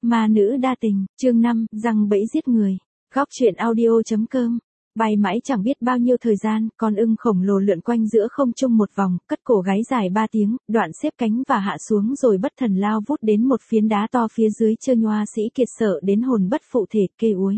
Ma nữ đa tình, chương 5, răng bẫy giết người. Góc truyện audio.com. Bay mãi chẳng biết bao nhiêu thời gian, con ưng khổng lồ lượn quanh giữa không trung một vòng, cất cổ gáy dài 3 tiếng, đoạn xếp cánh và hạ xuống rồi bất thần lao vút đến một phiến đá to phía dưới. Chơ Nhoa Sĩ Kiệt sợ đến hồn bất phụ thể, kêu úi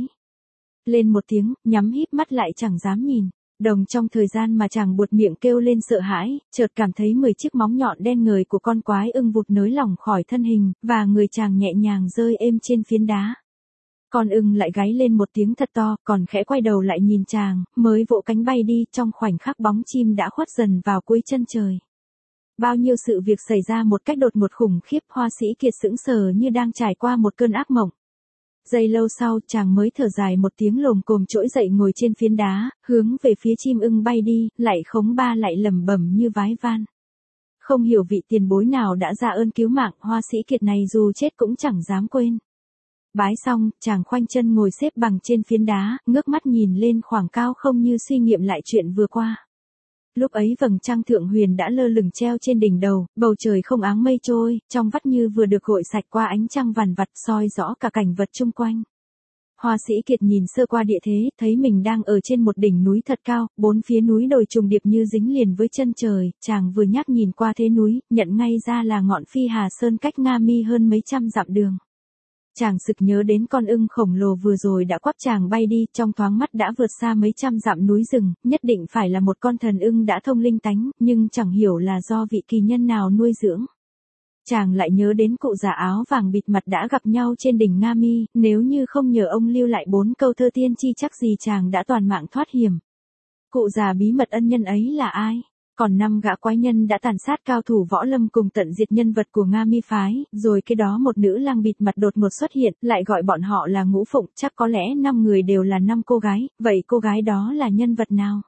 lên một tiếng, nhắm híp mắt lại chẳng dám nhìn. Đồng trong thời gian mà chàng buột miệng kêu lên sợ hãi, chợt cảm thấy 10 chiếc móng nhọn đen ngời của con quái ưng vụt nới lỏng khỏi thân hình, và người chàng nhẹ nhàng rơi êm trên phiến đá. Con ưng lại gáy lên một tiếng thật to, còn khẽ quay đầu lại nhìn chàng, mới vỗ cánh bay đi. Trong khoảnh khắc bóng chim đã khuất dần vào cuối chân trời. Bao nhiêu sự việc xảy ra một cách đột ngột khủng khiếp. Hoa Sĩ Kiệt sững sờ như đang trải qua một cơn ác mộng. Giây lâu sau, chàng mới thở dài một tiếng, lồm cồm trỗi dậy ngồi trên phiến đá, hướng về phía chim ưng bay đi. Lại khống ba lại lẩm bẩm như vái van. Không hiểu vị tiền bối nào đã ra ơn cứu mạng, Hoa Sĩ Kiệt này dù chết cũng chẳng dám quên. Bái xong, chàng khoanh chân ngồi xếp bằng trên phiến đá, ngước mắt nhìn lên khoảng cao không như suy nghiệm lại chuyện vừa qua. Lúc ấy vầng trăng thượng huyền đã lơ lửng treo trên đỉnh đầu, bầu trời không áng mây trôi, trong vắt như vừa được gội sạch qua ánh trăng vằn vặt, soi rõ cả cảnh vật chung quanh. Hoa Sĩ Kiệt nhìn sơ qua địa thế, thấy mình đang ở trên một đỉnh núi thật cao, bốn phía núi đồi trùng điệp như dính liền với chân trời. Chàng vừa nhắc nhìn qua thế núi, nhận ngay ra là ngọn Phi Hà Sơn cách Nga Mi hơn mấy trăm dặm đường. Chàng sực nhớ đến con ưng khổng lồ vừa rồi đã quắp chàng bay đi, trong thoáng mắt đã vượt xa mấy trăm dặm núi rừng, nhất định phải là một con thần ưng đã thông linh tánh, nhưng chẳng hiểu là do vị kỳ nhân nào nuôi dưỡng. Chàng lại nhớ đến cụ già áo vàng bịt mặt đã gặp nhau trên đỉnh Nga Mi, nếu như không nhờ ông lưu lại 4 câu thơ tiên tri chắc gì chàng đã toàn mạng thoát hiểm. Cụ già bí mật ân nhân ấy là ai? Còn 5 gã quái nhân đã tàn sát cao thủ võ lâm cùng tận diệt nhân vật của Nga Mi phái, rồi cái đó một nữ lang bịt mặt đột ngột xuất hiện, lại gọi bọn họ là ngũ phụng, chắc có lẽ 5 người đều là 5 cô gái, vậy cô gái đó là nhân vật nào?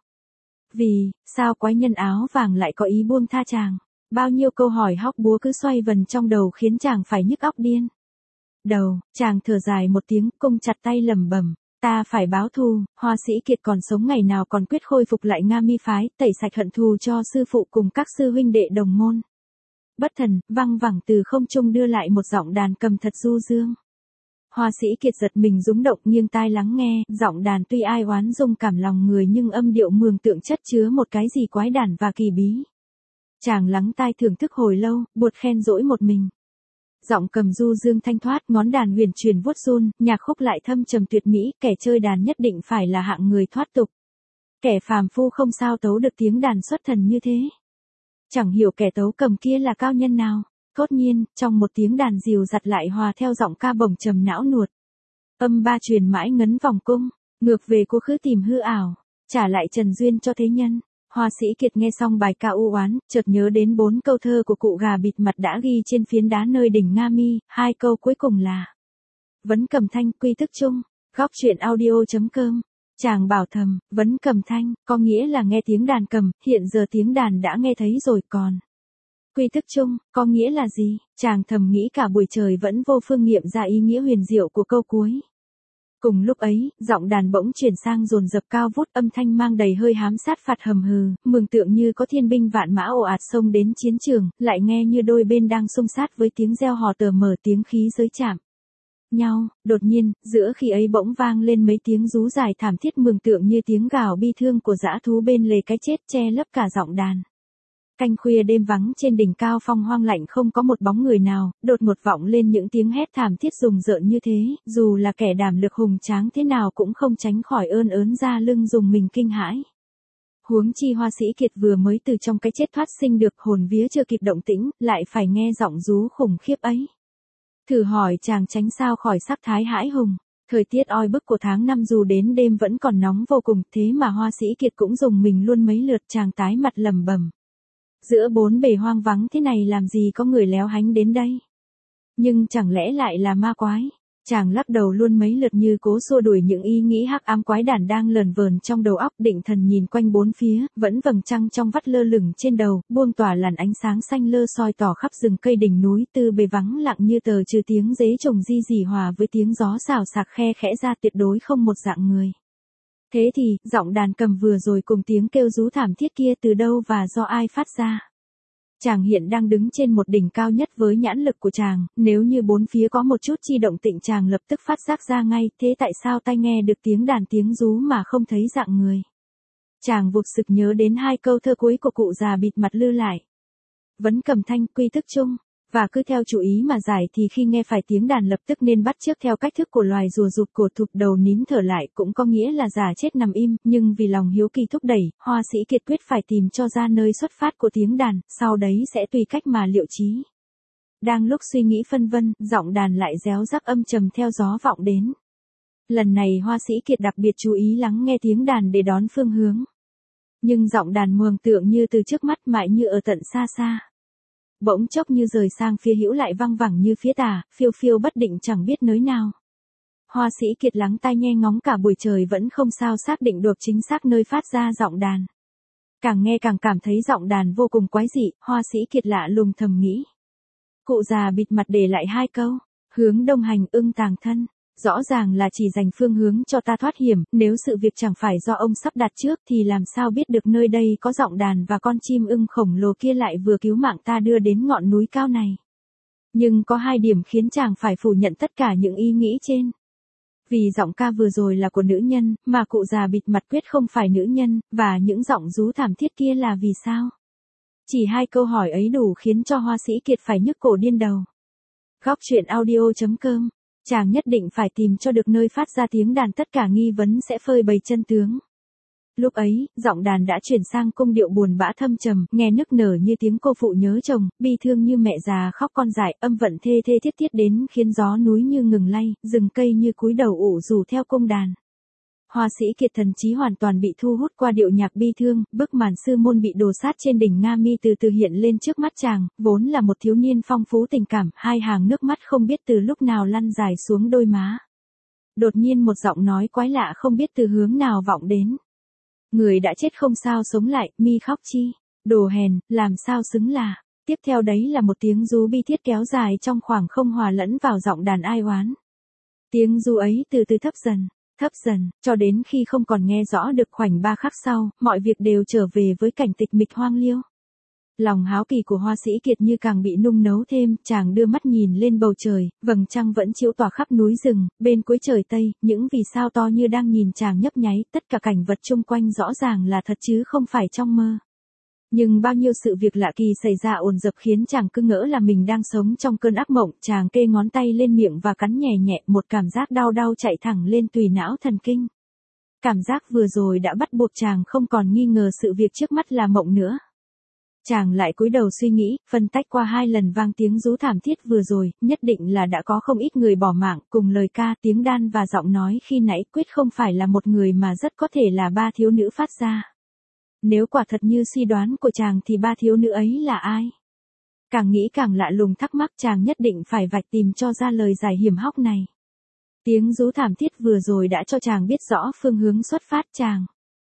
Vì, sao quái nhân áo vàng lại có ý buông tha chàng? Bao nhiêu câu hỏi hóc búa cứ xoay vần trong đầu khiến chàng phải nhức óc điên. Chàng thở dài một tiếng, cung chặt tay lẩm bẩm. Ta phải báo thù. Hoa Sĩ Kiệt còn sống ngày nào còn quyết khôi phục lại Nga Mi phái, tẩy sạch hận thù cho sư phụ cùng các sư huynh đệ đồng môn. Bất thần, văng vẳng từ không trung đưa lại một giọng đàn cầm thật du dương. Hoa Sĩ Kiệt giật mình rúng động, nghiêng tai lắng nghe, giọng đàn tuy ai oán dung cảm lòng người nhưng âm điệu mường tượng chất chứa một cái gì quái đản và kỳ bí. Chàng lắng tai thưởng thức hồi lâu, buột khen dỗi một mình. Giọng cầm du dương thanh thoát, ngón đàn huyền chuyển vuốt run, nhạc khúc lại thâm trầm tuyệt mỹ, kẻ chơi đàn nhất định phải là hạng người thoát tục. Kẻ phàm phu không sao tấu được tiếng đàn xuất thần như thế. Chẳng hiểu kẻ tấu cầm kia là cao nhân nào. Thốt nhiên, trong một tiếng đàn dìu dặt lại hòa theo giọng ca bổng trầm não nuột. Âm ba truyền mãi ngấn vòng cung, ngược về cô khứ tìm hư ảo, trả lại trần duyên cho thế nhân. Hoa Sĩ Kiệt nghe xong bài ca u oán, chợt nhớ đến 4 câu thơ của cụ gà bịt mặt đã ghi trên phiến đá nơi đỉnh Nga Mi, 2 câu cuối cùng là vấn cầm thanh, quy thức chung. Góc truyện audio.com. Chàng bảo thầm, vấn cầm thanh, có nghĩa là nghe tiếng đàn cầm, hiện giờ tiếng đàn đã nghe thấy rồi, còn quy thức chung, có nghĩa là gì? Chàng thầm nghĩ cả buổi trời vẫn vô phương nghiệm ra ý nghĩa huyền diệu của câu cuối. Cùng lúc ấy, giọng đàn bỗng chuyển sang dồn dập cao vút, âm thanh mang đầy hơi hám sát phạt hầm hừ, mường tượng như có thiên binh vạn mã ồ ạt xông đến chiến trường, lại nghe như đôi bên đang xung sát với tiếng reo hò tờ mờ, tiếng khí giới chạm nhau. Đột nhiên, giữa khi ấy bỗng vang lên mấy tiếng rú dài thảm thiết, mường tượng như tiếng gào bi thương của dã thú bên lề cái chết, che lấp cả giọng đàn. Canh khuya đêm vắng trên đỉnh cao phong hoang lạnh không có một bóng người nào, đột ngột vọng lên những tiếng hét thảm thiết rùng rợn như thế, dù là kẻ đảm lực hùng tráng thế nào cũng không tránh khỏi ớn ra lưng dùng mình kinh hãi. Huống chi Hoa Sĩ Kiệt vừa mới từ trong cái chết thoát sinh được, hồn vía chưa kịp động tĩnh, lại phải nghe giọng rú khủng khiếp ấy. Thử hỏi chàng tránh sao khỏi sắc thái hãi hùng. Thời tiết oi bức của tháng 5 dù đến đêm vẫn còn nóng vô cùng, thế mà Hoa Sĩ Kiệt cũng dùng mình luôn mấy lượt. Chàng tái mặt lẩm bẩm. Giữa bốn bề hoang vắng thế này làm gì có người léo hánh đến đây? Nhưng chẳng lẽ lại là ma quái? Chàng lắc đầu luôn mấy lượt như cố xua đuổi những ý nghĩ hắc ám quái đản đang lờn vờn trong đầu óc. Định thần nhìn quanh bốn phía, vẫn vầng trăng trong vắt lơ lửng trên đầu, buông tỏa làn ánh sáng xanh lơ soi tỏ khắp rừng cây đỉnh núi, tư bề vắng lặng như tờ, trừ tiếng dế trùng di rỉ hòa với tiếng gió xào xạc khe khẽ ra, tuyệt đối không một dạng người. Thế thì, giọng đàn cầm vừa rồi cùng tiếng kêu rú thảm thiết kia từ đâu và do ai phát ra? Chàng hiện đang đứng trên một đỉnh cao nhất với nhãn lực của chàng, nếu như bốn phía có một chút chi động tĩnh chàng lập tức phát giác ra ngay, thế tại sao tai nghe được tiếng đàn tiếng ru mà không thấy dạng người. Chàng vụt sực nhớ đến hai câu thơ cuối của cụ già bịt mặt lưu lại. Vấn cầm thanh quy thức chung, và cứ theo chủ ý mà giải thì khi nghe phải tiếng đàn lập tức nên bắt chước theo cách thức của loài rùa rụt cổ thụp đầu nín thở lại, cũng có nghĩa là già chết nằm im, nhưng vì lòng hiếu kỳ thúc đẩy, Hoa Sĩ Kiệt quyết phải tìm cho ra nơi xuất phát của tiếng đàn, sau đấy sẽ tùy cách mà liệu trí. Đang lúc suy nghĩ phân vân, giọng đàn lại réo rắc âm trầm theo gió vọng đến. Lần này Hoa Sĩ Kiệt đặc biệt chú ý lắng nghe tiếng đàn để đón phương hướng. Nhưng giọng đàn mường tượng như từ trước mắt mãi như ở tận xa xa. Bỗng chốc như rời sang phía hữu lại văng vẳng như phía tả, phiêu phiêu bất định chẳng biết nới nào. Hoa Sĩ Kiệt lắng tai nghe ngóng cả buổi trời vẫn không sao xác định được chính xác nơi phát ra giọng đàn. Càng nghe càng cảm thấy giọng đàn vô cùng quái dị, Hoa Sĩ Kiệt lạ lùng thầm nghĩ. Cụ già bịt mặt để lại hai câu, hướng đông hành ưng tàng thân. Rõ ràng là chỉ dành phương hướng cho ta thoát hiểm, nếu sự việc chẳng phải do ông sắp đặt trước thì làm sao biết được nơi đây có giọng đàn và con chim ưng khổng lồ kia lại vừa cứu mạng ta đưa đến ngọn núi cao này. Nhưng có hai điểm khiến chàng phải phủ nhận tất cả những ý nghĩ trên. Vì giọng ca vừa rồi là của nữ nhân, mà cụ già bịt mặt quyết không phải nữ nhân, và những giọng rú thảm thiết kia là vì sao? Chỉ hai câu hỏi ấy đủ khiến cho Hoa Sĩ Kiệt phải nhức cổ điên đầu. Góc truyện audio.com. Chàng nhất định phải tìm cho được nơi phát ra tiếng đàn, tất cả nghi vấn sẽ phơi bày chân tướng. Lúc ấy, giọng đàn đã chuyển sang cung điệu buồn bã thâm trầm, nghe nức nở như tiếng cô phụ nhớ chồng, bi thương như mẹ già khóc con dại, âm vận thê thê thiết thiết đến khiến gió núi như ngừng lay, rừng cây như cúi đầu ủ rủ theo cung đàn. Hoa Sĩ Kiệt thần trí hoàn toàn bị thu hút qua điệu nhạc bi thương, bức màn sư môn bị đồ sát trên đỉnh Nga Mi từ từ hiện lên trước mắt chàng, vốn là một thiếu niên phong phú tình cảm, hai hàng nước mắt không biết từ lúc nào lăn dài xuống đôi má. Đột nhiên một giọng nói quái lạ không biết từ hướng nào vọng đến. Người đã chết không sao sống lại, mi khóc chi, đồ hèn, làm sao xứng là. Tiếp theo đấy là một tiếng ru bi thiết kéo dài trong khoảng không hòa lẫn vào giọng đàn ai oán. Tiếng ru ấy từ từ thấp dần, cho đến khi không còn nghe rõ được khoảnh ba khắc sau, mọi việc đều trở về với cảnh tịch mịch hoang liêu. Lòng háo kỳ của Hoa Sĩ Kiệt như càng bị nung nấu thêm, chàng đưa mắt nhìn lên bầu trời, vầng trăng vẫn chiếu tỏa khắp núi rừng, bên cuối trời Tây, những vì sao to như đang nhìn chàng nhấp nháy, tất cả cảnh vật chung quanh rõ ràng là thật chứ không phải trong mơ. Nhưng bao nhiêu sự việc lạ kỳ xảy ra ồn dập khiến chàng cứ ngỡ là mình đang sống trong cơn ác mộng, chàng kê ngón tay lên miệng và cắn nhẹ nhẹ, một cảm giác đau đau chạy thẳng lên tùy não thần kinh. Cảm giác vừa rồi đã bắt buộc chàng không còn nghi ngờ sự việc trước mắt là mộng nữa. Chàng lại cúi đầu suy nghĩ, phân tách qua hai lần vang tiếng rú thảm thiết vừa rồi, nhất định là đã có không ít người bỏ mạng, cùng lời ca, tiếng đan và giọng nói khi nãy quyết không phải là một người mà rất có thể là ba thiếu nữ phát ra. Nếu quả thật như suy đoán của chàng thì ba thiếu nữ ấy là ai? Càng nghĩ càng lạ lùng thắc mắc, chàng nhất định phải vạch tìm cho ra lời giải hiểm hóc này. Tiếng rú thảm thiết vừa rồi đã cho chàng biết rõ phương hướng xuất phát, chàng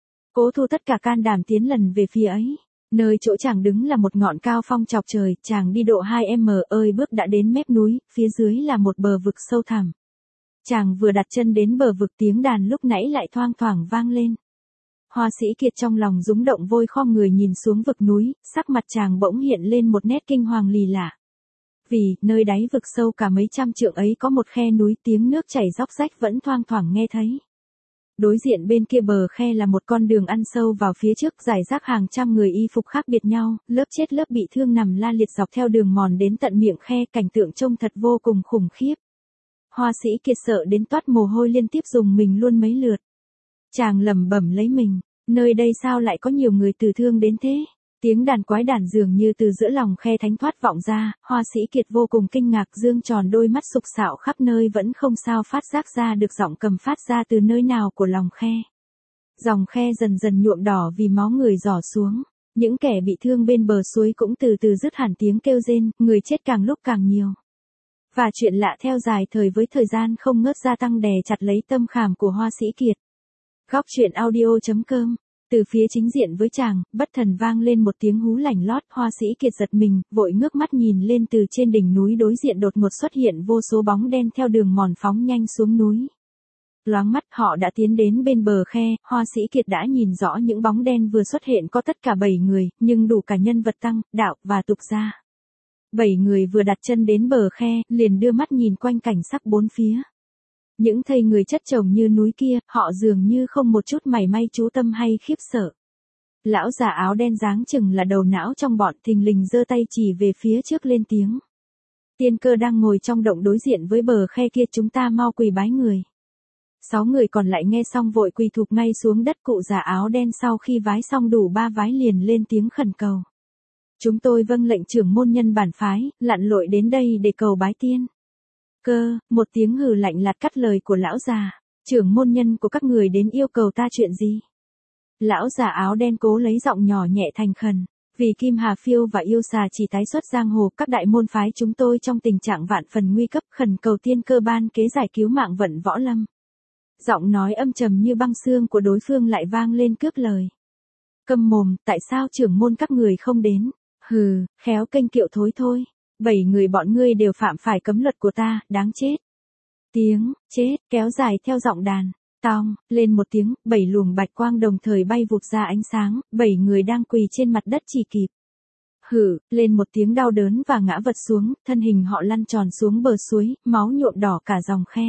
cố thu tất cả can đảm tiến lần về phía ấy. Nơi chỗ chàng đứng là một ngọn cao phong chọc trời, chàng đi độ 2m ơi bước đã đến mép núi, phía dưới là một bờ vực sâu thẳm. Chàng vừa đặt chân đến bờ vực tiếng đàn lúc nãy lại thoang thoảng vang lên. Hoa Sĩ Kiệt trong lòng rúng động vội khom người nhìn xuống vực núi, sắc mặt chàng bỗng hiện lên một nét kinh hoàng lì lạ. Vì, nơi đáy vực sâu cả mấy trăm trượng ấy có một khe núi, tiếng nước chảy róc rách vẫn thoang thoảng nghe thấy. Đối diện bên kia bờ khe là một con đường ăn sâu vào phía trước, rải rác hàng trăm người y phục khác biệt nhau, lớp chết lớp bị thương nằm la liệt dọc theo đường mòn đến tận miệng khe, cảnh tượng trông thật vô cùng khủng khiếp. Hoa Sĩ Kiệt sợ đến toát mồ hôi liên tiếp dùng mình luôn mấy lượt. Chàng lẩm bẩm lấy mình, nơi đây sao lại có nhiều người tử thương đến thế? Tiếng đàn quái đản dường như từ giữa lòng khe thánh thoát vọng ra, Hoa Sĩ Kiệt vô cùng kinh ngạc, dương tròn đôi mắt sục sạo khắp nơi vẫn không sao phát giác ra được giọng cầm phát ra từ nơi nào của lòng khe. Dòng khe dần dần nhuộm đỏ vì máu người rỏ xuống, những kẻ bị thương bên bờ suối cũng từ từ dứt hẳn tiếng kêu rên, người chết càng lúc càng nhiều. Và chuyện lạ theo dài thời với thời gian không ngớt gia tăng đè chặt lấy tâm khảm của Hoa Sĩ Kiệt. Góc truyện audio.com. Từ phía chính diện với chàng, bất thần vang lên một tiếng hú lảnh lót, Hoa Sĩ Kiệt giật mình, vội ngước mắt nhìn lên, từ trên đỉnh núi đối diện đột ngột xuất hiện vô số bóng đen theo đường mòn phóng nhanh xuống núi. loáng mắt họ đã tiến đến bên bờ khe, Hoa Sĩ Kiệt đã nhìn rõ những bóng đen vừa xuất hiện có tất cả 7 người, nhưng đủ cả nhân vật tăng, đạo và tục gia. 7 người vừa đặt chân đến bờ khe, liền đưa mắt nhìn quanh cảnh sắc bốn phía. Những thây người chất chồng như núi kia, họ dường như không một chút mảy may chú tâm hay khiếp sợ. Lão già áo đen dáng chừng là đầu não trong bọn, thình lình giơ tay chỉ về phía trước lên tiếng. Tiên Cơ đang ngồi trong động đối diện với bờ khe kia, chúng ta mau quỳ bái người. 6 người còn lại nghe xong vội quỳ thụp ngay xuống đất. Cụ già áo đen sau khi vái xong đủ 3 vái liền lên tiếng khẩn cầu. Chúng tôi vâng lệnh trưởng môn nhân bản phái, lặn lội đến đây để cầu bái tiên Cơ. Một tiếng hừ lạnh lạt cắt lời của lão già. Trưởng môn nhân của các người đến yêu cầu ta chuyện gì? Lão già áo đen cố lấy giọng nhỏ nhẹ thành khẩn. Vì Kim Hà Phiêu và Yêu Xà chỉ tái xuất giang hồ, các đại môn phái chúng tôi trong tình trạng vạn phần nguy cấp, khẩn cầu tiên cơ ban kế giải cứu mạng vận võ lâm. Giọng nói âm trầm như băng xương của đối phương lại vang lên cướp lời. Câm mồm, tại sao trưởng môn các người không đến? Hừ, khéo kênh kiệu thối thôi. 7 người bọn ngươi đều phạm phải cấm luật của ta, đáng chết. Tiếng chết kéo dài theo giọng đàn. Tong lên một tiếng, 7 luồng bạch quang đồng thời bay vụt ra ánh sáng, 7 người đang quỳ trên mặt đất chỉ kịp. Hử, lên một tiếng đau đớn và ngã vật xuống, thân hình họ lăn tròn xuống bờ suối, máu nhuộm đỏ cả dòng khe.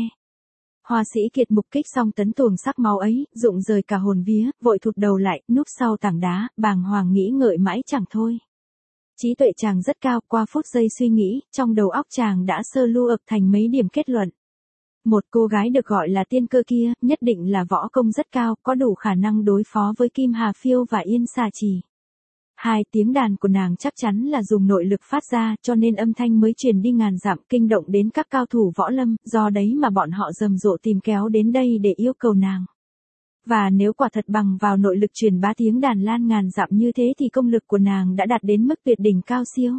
Hoa Sĩ Kiệt mục kích xong tấn tuồng sắc máu ấy, rụng rời cả hồn vía, vội thụt đầu lại, núp sau tảng đá, bàng hoàng nghĩ ngợi mãi chẳng thôi. Trí tuệ chàng rất cao, qua phút giây suy nghĩ, trong đầu óc chàng đã sơ lưu ập thành mấy điểm kết luận. Một cô gái được gọi là tiên cơ kia, nhất định là võ công rất cao, có đủ khả năng đối phó với Kim Hà Phiêu và Yên Xà Trì. 2 tiếng đàn của nàng chắc chắn là dùng nội lực phát ra, cho nên âm thanh mới truyền đi ngàn dặm, kinh động đến các cao thủ võ lâm, do đấy mà bọn họ rầm rộ tìm kéo đến đây để yêu cầu nàng. Và nếu quả thật bằng vào nội lực truyền bá tiếng đàn lan ngàn dặm như thế thì công lực của nàng đã đạt đến mức tuyệt đỉnh cao siêu.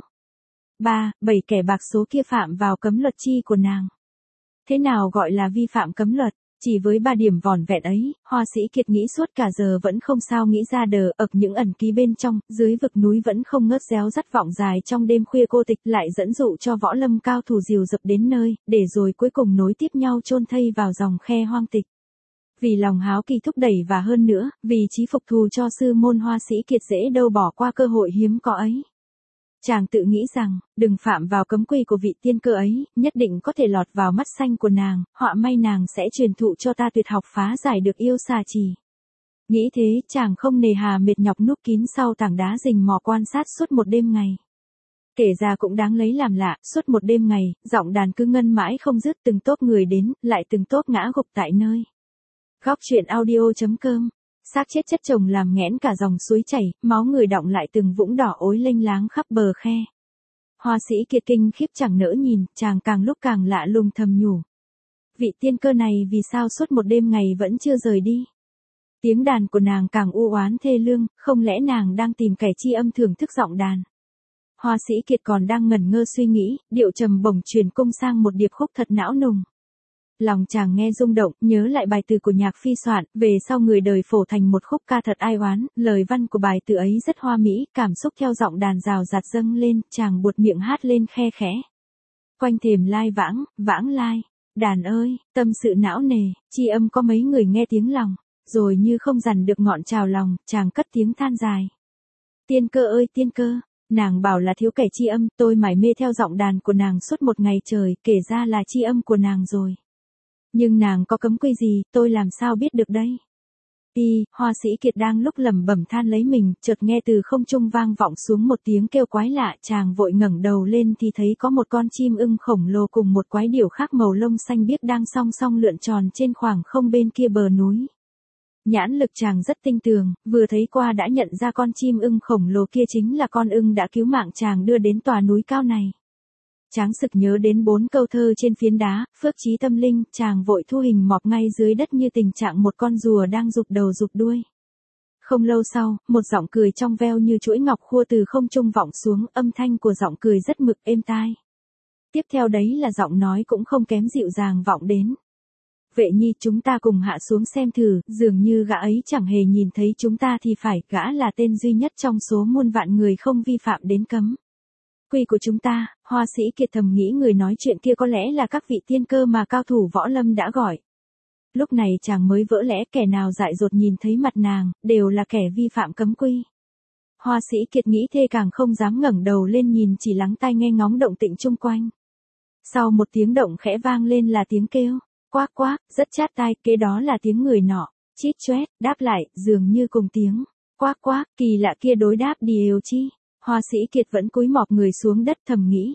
7 kẻ bạc số kia phạm vào cấm luật chi của nàng. Thế nào gọi là vi phạm cấm luật? Chỉ với 3 điểm vỏn vẹn ấy, Hoa Sĩ Kiệt nghĩ suốt cả giờ vẫn không sao nghĩ ra đờ ập những ẩn ký bên trong, dưới vực núi vẫn không ngớt réo rắt vọng dài trong đêm khuya cô tịch, lại dẫn dụ cho võ lâm cao thủ dìu dập đến nơi, để rồi cuối cùng nối tiếp nhau chôn thây vào dòng khe hoang tịch. Vì lòng háo kỳ thúc đẩy và hơn nữa, vì chí phục thù cho sư môn, Hoa Sĩ Kiệt dễ đâu bỏ qua cơ hội hiếm có ấy. Chàng tự nghĩ rằng, đừng phạm vào cấm quy của vị tiên cơ ấy, nhất định có thể lọt vào mắt xanh của nàng, họa may nàng sẽ truyền thụ cho ta tuyệt học phá giải được Yêu Xà Trì. Nghĩ thế, chàng không nề hà mệt nhọc núp kín sau tảng đá rình mò quan sát suốt một đêm ngày. Kể ra cũng đáng lấy làm lạ, suốt một đêm ngày, giọng đàn cứ ngân mãi không dứt, từng tốp người đến, lại từng tốp ngã gục tại nơi. Góc truyện audio.com. Xác chết chất chồng làm nghẽn cả dòng suối chảy, máu người đọng lại từng vũng đỏ ối lênh láng khắp bờ khe. Hoa Sĩ Kiệt kinh khiếp chẳng nỡ nhìn, chàng càng lúc càng lạ lùng thầm nhủ. Vị tiên cơ này vì sao suốt một đêm ngày vẫn chưa rời đi? Tiếng đàn của nàng càng u oán thê lương, không lẽ nàng đang tìm kẻ tri âm thưởng thức giọng đàn? Hoa Sĩ Kiệt còn đang ngẩn ngơ suy nghĩ, điệu trầm bổng truyền cung sang một điệp khúc thật não nùng. Lòng chàng nghe rung động, nhớ lại bài từ của nhạc phi soạn, về sau người đời phổ thành một khúc ca thật ai oán, lời văn của bài từ ấy rất hoa mỹ, cảm xúc theo giọng đàn rào rạt dâng lên, chàng buột miệng hát lên khe khẽ. Quanh thềm lai vãng, vãng lai, đàn ơi, tâm sự não nề, tri âm có mấy người nghe tiếng lòng, rồi như không dằn được ngọn trào lòng, chàng cất tiếng than dài. Tiên cơ ơi tiên cơ, nàng bảo là thiếu kẻ tri âm, tôi mải mê theo giọng đàn của nàng suốt một ngày trời, kể ra là tri âm của nàng rồi. Nhưng nàng có cấm quy gì, tôi làm sao biết được đây? Hoa Sĩ Kiệt đang lúc lẩm bẩm than lấy mình, chợt nghe từ không trung vang vọng xuống một tiếng kêu quái lạ, chàng vội ngẩng đầu lên thì thấy có một con chim ưng khổng lồ cùng một quái điểu khác màu lông xanh biếc đang song song lượn tròn trên khoảng không bên kia bờ núi. Nhãn lực chàng rất tinh tường, vừa thấy qua đã nhận ra con chim ưng khổng lồ kia chính là con ưng đã cứu mạng chàng đưa đến tòa núi cao này. Cháng sực nhớ đến 4 câu thơ trên phiến đá, phước trí tâm linh, chàng vội thu hình mọc ngay dưới đất như tình trạng một con rùa đang rụt đầu rụt đuôi. Không lâu sau, một giọng cười trong veo như chuỗi ngọc khua từ không trung vọng xuống, âm thanh của giọng cười rất mực êm tai. Tiếp theo đấy là giọng nói cũng không kém dịu dàng vọng đến. Vệ nhi, chúng ta cùng hạ xuống xem thử, dường như gã ấy chẳng hề nhìn thấy chúng ta thì phải, gã là tên duy nhất trong số muôn vạn người không vi phạm đến cấm quy của chúng ta. Hoa Sĩ Kiệt thầm nghĩ người nói chuyện kia có lẽ là các vị tiên cơ mà cao thủ võ lâm đã gọi. Lúc này chàng mới vỡ lẽ, kẻ nào dại dột nhìn thấy mặt nàng, đều là kẻ vi phạm cấm quy. Hoa Sĩ Kiệt nghĩ thế càng không dám ngẩng đầu lên nhìn, chỉ lắng tai nghe ngóng động tĩnh chung quanh. Sau một tiếng động khẽ vang lên là tiếng kêu, quác quác, rất chát tai, kế đó là tiếng người nọ, chít choét, đáp lại, dường như cùng tiếng, quác quác, kỳ lạ kia đối đáp điều chi. Hoa Sĩ Kiệt vẫn cúi mọp người xuống đất thầm nghĩ.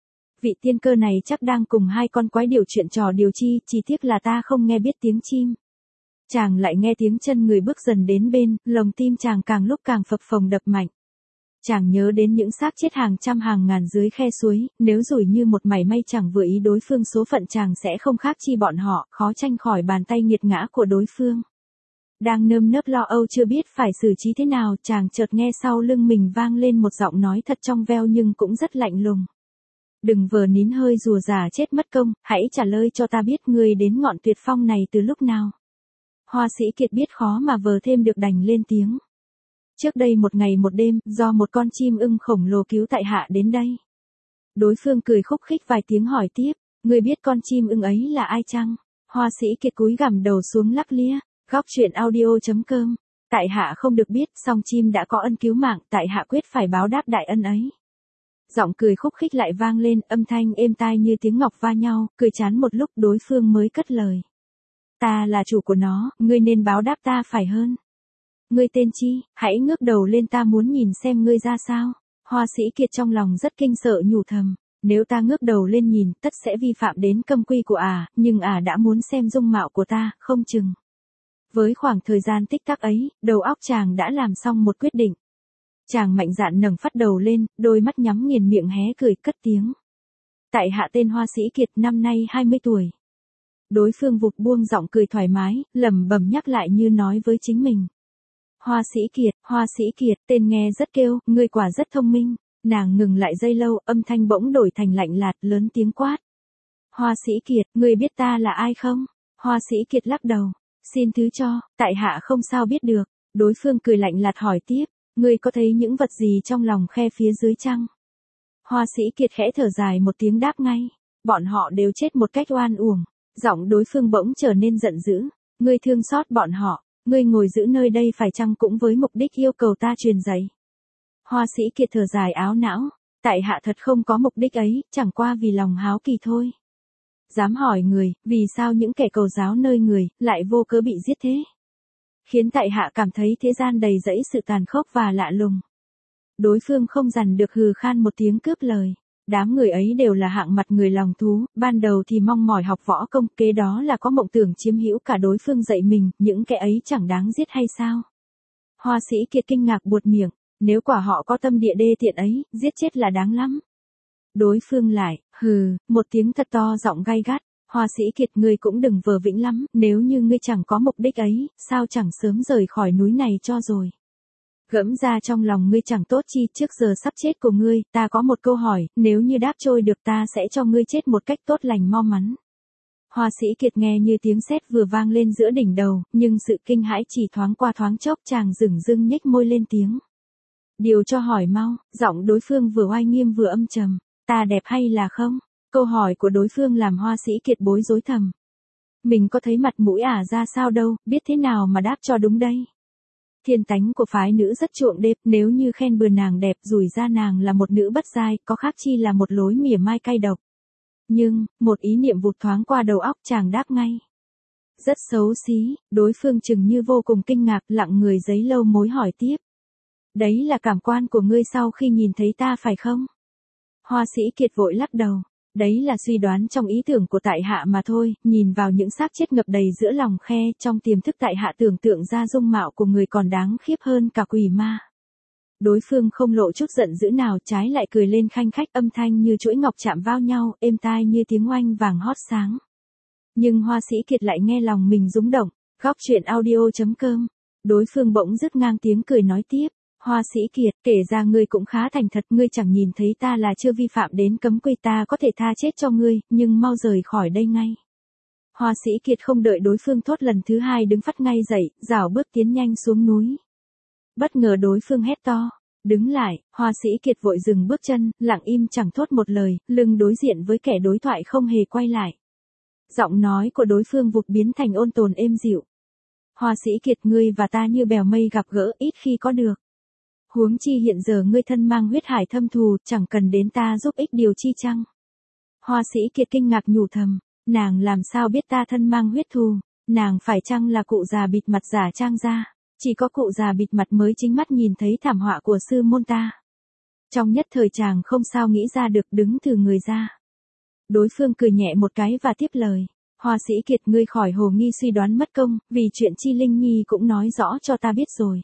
Vị tiên cơ này chắc đang cùng hai con quái điều chuyện trò điều chi, chỉ tiếc là ta không nghe biết tiếng chim. Chàng lại nghe tiếng chân người bước dần đến bên, lồng tim chàng càng lúc càng phập phồng đập mạnh. Chàng nhớ đến những xác chết hàng trăm hàng ngàn dưới khe suối, nếu rủi như một mảy may chẳng vừa ý đối phương, số phận chàng sẽ không khác chi bọn họ, khó tranh khỏi bàn tay nghiệt ngã của đối phương. Đang nơm nớp lo âu chưa biết phải xử trí thế nào, chàng chợt nghe sau lưng mình vang lên một giọng nói thật trong veo nhưng cũng rất lạnh lùng. Đừng vờ nín hơi rùa già chết mất công, hãy trả lời cho ta biết ngươi đến ngọn tuyệt phong này từ lúc nào. Hoa Sĩ Kiệt biết khó mà vờ thêm được đành lên tiếng. Trước đây một ngày một đêm, do một con chim ưng khổng lồ cứu tại hạ đến đây. Đối phương cười khúc khích vài tiếng hỏi tiếp, ngươi biết con chim ưng ấy là ai chăng? Hoa Sĩ Kiệt cúi gằm đầu xuống lắc lia, góc truyện audio.com. Tại hạ không được biết, song chim đã có ân cứu mạng, tại hạ quyết phải báo đáp đại ân ấy. Giọng cười khúc khích lại vang lên, âm thanh êm tai như tiếng ngọc va nhau, cười chán một lúc đối phương mới cất lời. Ta là chủ của nó, ngươi nên báo đáp ta phải hơn. Ngươi tên chi, hãy ngước đầu lên, ta muốn nhìn xem ngươi ra sao. Hoa Sĩ Kiệt trong lòng rất kinh sợ nhủ thầm, nếu ta ngước đầu lên nhìn, tất sẽ vi phạm đến cấm quy của nhưng đã muốn xem dung mạo của ta, không chừng. Với khoảng thời gian tích tắc ấy, đầu óc chàng đã làm xong một quyết định. Chàng mạnh dạn ngẩng phát đầu lên, đôi mắt nhắm nghiền, miệng hé cười cất tiếng. Tại hạ tên Hoa Sĩ Kiệt, năm nay 20 tuổi. Đối phương vụt buông giọng cười thoải mái, lẩm bẩm nhắc lại như nói với chính mình. Hoa Sĩ Kiệt, tên nghe rất kêu, ngươi quả rất thông minh. Nàng ngừng lại giây lâu, âm thanh bỗng đổi thành lạnh lạt, lớn tiếng quát. Hoa Sĩ Kiệt, ngươi biết ta là ai không? Hoa Sĩ Kiệt lắc đầu. Xin thứ cho, tại hạ không sao biết được. Đối phương cười lạnh lạt hỏi tiếp, ngươi có thấy những vật gì trong lòng khe phía dưới chăng? Hoa Sĩ Kiệt khẽ thở dài một tiếng đáp ngay. Bọn họ đều chết một cách oan uổng. Giọng đối phương bỗng trở nên giận dữ. Ngươi thương xót bọn họ. Ngươi ngồi giữ nơi đây phải chăng cũng với mục đích yêu cầu ta truyền dạy? Hoa Sĩ Kiệt thở dài áo não. Tại hạ thật không có mục đích ấy, chẳng qua vì lòng háo kỳ thôi. Dám hỏi người, vì sao những kẻ cầu giáo nơi người, lại vô cớ bị giết thế? Khiến tại hạ cảm thấy thế gian đầy rẫy sự tàn khốc và lạ lùng. Đối phương không dằn được hừ khan một tiếng cướp lời. Đám người ấy đều là hạng mặt người lòng thú, ban đầu thì mong mỏi học võ công, kế đó là có mộng tưởng chiếm hữu cả đối phương dạy mình, những kẻ ấy chẳng đáng giết hay sao? Hoa Sĩ Kiệt kinh ngạc buột miệng, nếu quả họ có tâm địa đê tiện ấy, giết chết là đáng lắm. Đối phương lại, hừ, một tiếng thật to giọng gay gắt. Hoa Sĩ Kiệt, ngươi cũng đừng vờ vĩnh lắm, nếu như ngươi chẳng có mục đích ấy, sao chẳng sớm rời khỏi núi này cho rồi. Gẫm ra trong lòng ngươi chẳng tốt chi, trước giờ sắp chết của ngươi, ta có một câu hỏi, nếu như đáp trôi được ta sẽ cho ngươi chết một cách tốt lành mau mắn. Hoa Sĩ Kiệt nghe như tiếng sét vừa vang lên giữa đỉnh đầu, nhưng sự kinh hãi chỉ thoáng qua thoáng chốc, chàng dửng dưng nhếch môi lên tiếng. Điều cho hỏi mau, giọng đối phương vừa oai nghiêm vừa âm trầm. Ta đẹp hay là không? Câu hỏi của đối phương làm Hoa Sĩ Kiệt bối rối thầm. Mình có thấy mặt mũi ra sao đâu, biết thế nào mà đáp cho đúng đây. Thiên tánh của phái nữ rất chuộng đẹp, nếu như khen bừa nàng đẹp, rủi ra nàng là một nữ bất giai, có khác chi là một lối mỉa mai cay độc. Nhưng, một ý niệm vụt thoáng qua đầu óc, chàng đáp ngay. Rất xấu xí. Đối phương chừng như vô cùng kinh ngạc, lặng người giấy lâu mối hỏi tiếp. Đấy là cảm quan của ngươi sau khi nhìn thấy ta phải không? Hoa Sĩ Kiệt vội lắc đầu. Đấy là suy đoán trong ý tưởng của tại hạ mà thôi, nhìn vào những xác chết ngập đầy giữa lòng khe, trong tiềm thức tại hạ tưởng tượng ra dung mạo của người còn đáng khiếp hơn cả quỷ ma. Đối phương không lộ chút giận dữ nào, trái lại cười lên khanh khách, âm thanh như chuỗi ngọc chạm vào nhau, êm tai như tiếng oanh vàng hót sáng. Nhưng Hoa Sĩ Kiệt lại nghe lòng mình rung động. Góc truyện audio.com. Đối phương bỗng dứt ngang tiếng cười nói tiếp. Hoa Sĩ Kiệt, kể ra ngươi cũng khá thành thật, ngươi chẳng nhìn thấy ta là chưa vi phạm đến cấm quy, ta có thể tha chết cho ngươi, nhưng mau rời khỏi đây ngay. Hoa Sĩ Kiệt không đợi đối phương thốt lần thứ hai đứng phắt ngay dậy, rảo bước tiến nhanh xuống núi. Bất ngờ đối phương hét to. Đứng lại, Hoa Sĩ Kiệt vội dừng bước chân, lặng im chẳng thốt một lời, lưng đối diện với kẻ đối thoại không hề quay lại. Giọng nói của đối phương vụt biến thành ôn tồn êm dịu. Hoa Sĩ Kiệt, ngươi và ta như bèo mây gặp gỡ, ít khi có được. Huống chi hiện giờ ngươi thân mang huyết hải thâm thù, chẳng cần đến ta giúp ích điều chi chăng? Hoa Sĩ Kiệt kinh ngạc nhủ thầm, nàng làm sao biết ta thân mang huyết thù, nàng phải chăng là cụ già bịt mặt giả trang ra, chỉ có cụ già bịt mặt mới chính mắt nhìn thấy thảm họa của sư môn ta. Trong nhất thời chàng không sao nghĩ ra được, đứng thừ người ra. Đối phương cười nhẹ một cái và tiếp lời. Hoa Sĩ Kiệt, ngươi khỏi hồ nghi suy đoán mất công, vì chuyện chi Linh Nhi cũng nói rõ cho ta biết rồi.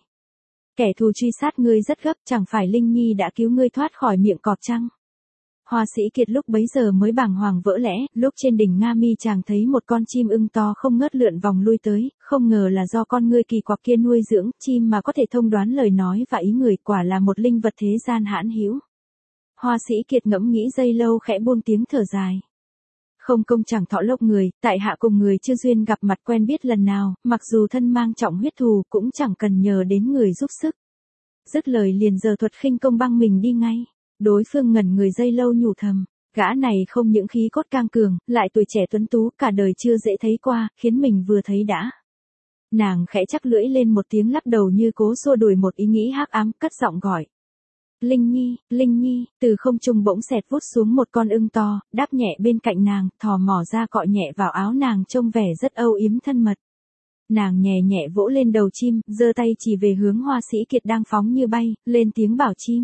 Kẻ thù truy sát ngươi rất gấp, chẳng phải Linh Nhi đã cứu ngươi thoát khỏi miệng cọp chăng? Hoa Sĩ Kiệt lúc bấy giờ mới bàng hoàng vỡ lẽ, lúc trên đỉnh Nga Mi chàng thấy một con chim ưng to không ngớt lượn vòng lui tới, không ngờ là do con ngươi kỳ quặc kia nuôi dưỡng, chim mà có thể thông đoán lời nói và ý người, quả là một linh vật thế gian hãn hữu. Hoa Sĩ Kiệt ngẫm nghĩ giây lâu khẽ buông tiếng thở dài. Không công chẳng thọ lộc người, tại hạ cùng người chưa duyên gặp mặt quen biết lần nào, mặc dù thân mang trọng huyết thù cũng chẳng cần nhờ đến người giúp sức. Dứt lời liền giơ thuật khinh công băng mình đi ngay. Đối phương ngẩn người giây lâu nhủ thầm, gã này không những khí cốt cang cường, lại tuổi trẻ tuấn tú, cả đời chưa dễ thấy qua, khiến mình vừa thấy đã. Nàng khẽ chắc lưỡi lên một tiếng, lắc đầu như cố xua đuổi một ý nghĩ hắc ám, cất giọng gọi. Linh Nhi, Linh Nhi, từ không trung bỗng xẹt vút xuống một con ưng to, đáp nhẹ bên cạnh nàng, thò mỏ ra cọ nhẹ vào áo nàng, trông vẻ rất âu yếm thân mật. Nàng nhẹ nhẹ vỗ lên đầu chim, giơ tay chỉ về hướng Hoa Sĩ Kiệt đang phóng như bay, lên tiếng bảo chim.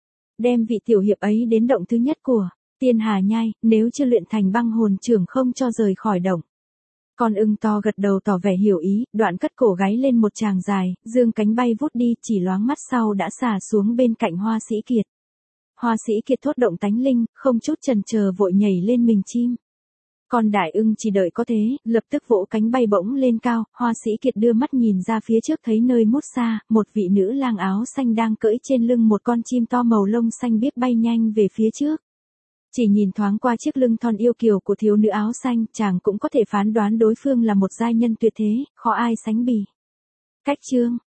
Đem vị tiểu hiệp ấy đến động thứ nhất của Tiên Hà Nhai, nếu chưa luyện thành băng hồn trưởng không cho rời khỏi động. Con ưng to gật đầu tỏ vẻ hiểu ý, đoạn cất cổ gáy lên một tràng dài, dương cánh bay vút đi, chỉ loáng mắt sau đã xà xuống bên cạnh Hoa Sĩ Kiệt. Hoa Sĩ Kiệt thốt động tánh linh, không chút chần chờ vội nhảy lên mình chim. Con đại ưng chỉ đợi có thế, lập tức vỗ cánh bay bổng lên cao, Hoa Sĩ Kiệt đưa mắt nhìn ra phía trước thấy nơi mút xa, một vị nữ lang áo xanh đang cưỡi trên lưng một con chim to màu lông xanh biếc bay nhanh về phía trước. Chỉ nhìn thoáng qua chiếc lưng thon yêu kiều của thiếu nữ áo xanh, chàng cũng có thể phán đoán đối phương là một giai nhân tuyệt thế, khó ai sánh bì. Cách chương